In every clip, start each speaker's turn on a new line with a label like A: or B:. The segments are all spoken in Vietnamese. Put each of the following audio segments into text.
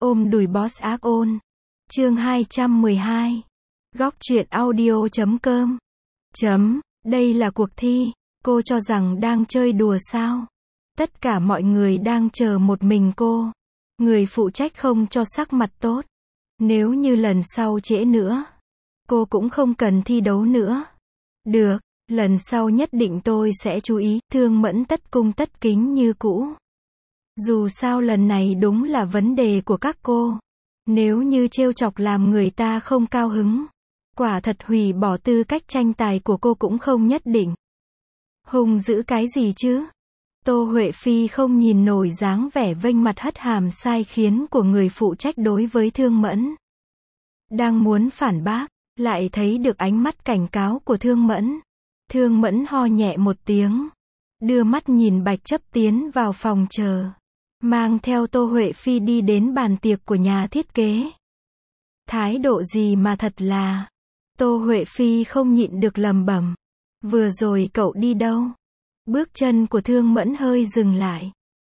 A: Ôm đùi boss ác ôn. Chương 212. Góc truyện audio.com. Đây là cuộc thi, cô cho rằng đang chơi đùa sao? Tất cả mọi người đang chờ một mình cô. Người phụ trách không cho sắc mặt tốt. Nếu như lần sau trễ nữa, cô cũng không cần thi đấu nữa. Được, lần sau nhất định tôi sẽ chú ý. Thương Mẫn tất cung tất kính như cũ. Dù sao lần này đúng là vấn đề của các cô. Nếu như trêu chọc làm người ta không cao hứng, quả thật hủy bỏ tư cách tranh tài của cô cũng không nhất định. Hùng dữ cái gì chứ? Tô Huệ Phi không nhìn nổi dáng vẻ vênh mặt hất hàm sai khiến của người phụ trách đối với Thương Mẫn. Đang muốn phản bác, lại thấy được ánh mắt cảnh cáo của Thương Mẫn. Thương Mẫn ho nhẹ một tiếng, đưa mắt nhìn Bạch Chấp tiến vào phòng chờ, mang theo Tô Huệ Phi đi đến bàn tiệc của nhà thiết kế. Thái độ gì mà thật là... Tô Huệ Phi không nhịn được lẩm bẩm. Vừa rồi cậu đi đâu? Bước chân của Thương Mẫn hơi dừng lại.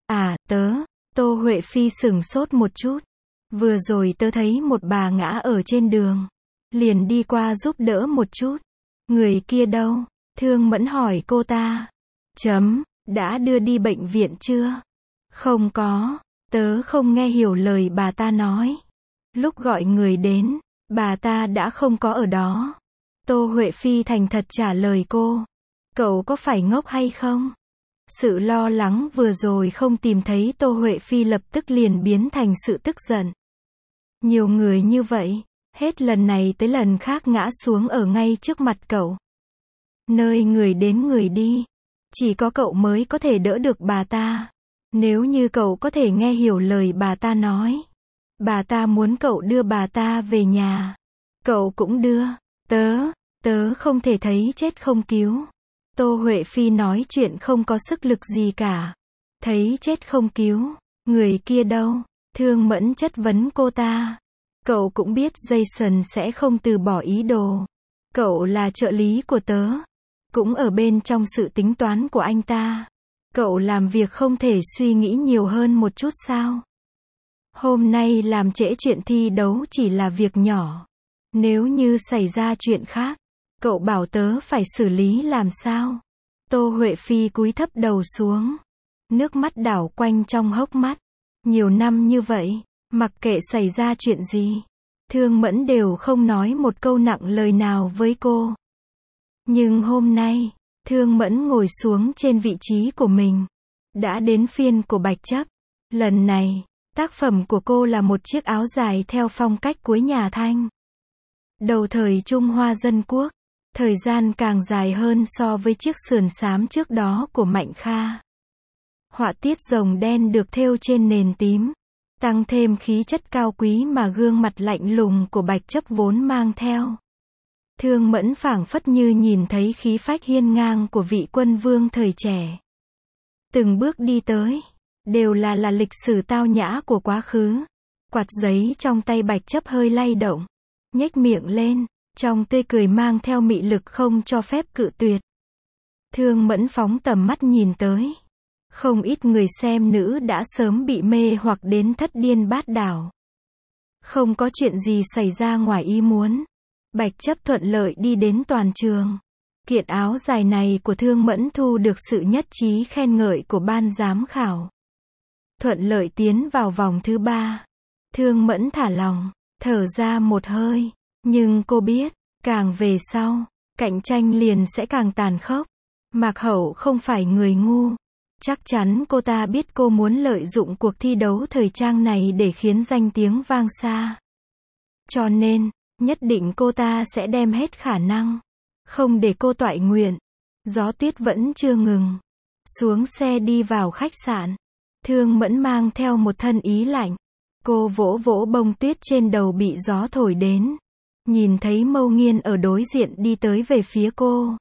A: Tô Huệ Phi sửng sốt một chút. Vừa rồi tớ thấy một bà ngã ở trên đường. Liền đi qua giúp đỡ một chút. Người kia đâu? Thương Mẫn hỏi cô ta. Đã đưa đi bệnh viện chưa? Không có, tớ không nghe hiểu lời bà ta nói. Lúc gọi người đến, bà ta đã không có ở đó. Tô Huệ Phi thành thật trả lời cô. Cậu có phải ngốc hay không? Sự lo lắng vừa rồi không tìm thấy Tô Huệ Phi lập tức liền biến thành sự tức giận. Nhiều người như vậy, hết lần này tới lần khác ngã xuống ở ngay trước mặt cậu. Nơi người đến người đi, chỉ có cậu mới có thể đỡ được bà ta. Nếu như cậu có thể nghe hiểu lời bà ta nói, bà ta muốn cậu đưa bà ta về nhà, cậu cũng đưa. Tớ không thể thấy chết không cứu. Tô Huệ Phi nói chuyện không có sức lực gì cả. Thấy chết không cứu, người kia đâu? Thương Mẫn chất vấn cô ta. Cậu cũng biết Jason sẽ không từ bỏ ý đồ. Cậu là trợ lý của tớ, cũng ở bên trong sự tính toán của anh ta. Cậu làm việc không thể suy nghĩ nhiều hơn một chút sao? Hôm nay làm trễ chuyện thi đấu chỉ là việc nhỏ. Nếu như xảy ra chuyện khác, cậu bảo tớ phải xử lý làm sao? Tô Huệ Phi cúi thấp đầu xuống. Nước mắt đảo quanh trong hốc mắt. Nhiều năm như vậy, mặc kệ xảy ra chuyện gì, Thương Mẫn đều không nói một câu nặng lời nào với cô. Nhưng hôm nay, Thương Mẫn ngồi xuống trên vị trí của mình. Đã đến phiên của Bạch Chấp. Lần này, tác phẩm của cô là một chiếc áo dài theo phong cách cuối nhà Thanh. Đầu thời Trung Hoa Dân Quốc, thời gian càng dài hơn so với chiếc sườn xám trước đó của Mạnh Kha. Họa tiết rồng đen được thêu trên nền tím, tăng thêm khí chất cao quý mà gương mặt lạnh lùng của Bạch Chấp vốn mang theo. Thương Mẫn phảng phất như nhìn thấy khí phách hiên ngang của vị quân vương thời trẻ. Từng bước đi tới, đều là lịch sử tao nhã của quá khứ. Quạt giấy trong tay Bạch Chấp hơi lay động, nhếch miệng lên, trong tươi cười mang theo mị lực không cho phép cự tuyệt. Thương Mẫn phóng tầm mắt nhìn tới. Không ít người xem nữ đã sớm bị mê hoặc đến thất điên bát đảo. Không có chuyện gì xảy ra ngoài ý muốn. Bạch Chấp thuận lợi đi đến toàn trường. Kiện áo dài này của Thương Mẫn thu được sự nhất trí khen ngợi của ban giám khảo. Thuận lợi tiến vào vòng thứ 3. Thương Mẫn thả lòng, thở ra một hơi. Nhưng cô biết, càng về sau, cạnh tranh liền sẽ càng tàn khốc. Mạc Hậu không phải người ngu. Chắc chắn cô ta biết cô muốn lợi dụng cuộc thi đấu thời trang này để khiến danh tiếng vang xa. Cho nên, nhất định cô ta sẽ đem hết khả năng. Không để cô toại nguyện. Gió tuyết vẫn chưa ngừng. Xuống xe đi vào khách sạn. Thương Mẫn mang theo một thân ý lạnh. Cô vỗ vỗ bông tuyết trên đầu bị gió thổi đến. Nhìn thấy Mâu Nghiên ở đối diện đi tới về phía cô.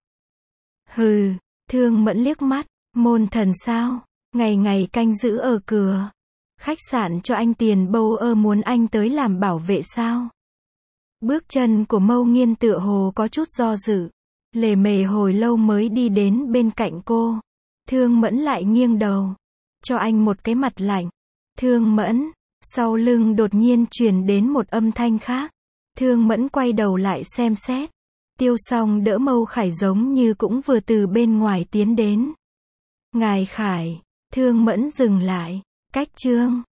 A: Hừ, Thương Mẫn liếc mắt. Môn thần sao? Ngày ngày canh giữ ở cửa. Khách sạn cho anh tiền bâu muốn anh tới làm bảo vệ sao? Bước chân của Mâu Nghiên tựa hồ có chút do dự. Lề mề hồi lâu mới đi đến bên cạnh cô. Thương Mẫn lại nghiêng đầu. Cho anh một cái mặt lạnh. Thương Mẫn, Sau lưng đột nhiên truyền đến một âm thanh khác. Thương Mẫn quay đầu lại xem xét. Tiêu Song đỡ Mâu Khải giống như cũng vừa từ bên ngoài tiến đến. Ngài Khải, Thương Mẫn dừng lại. Cách Trương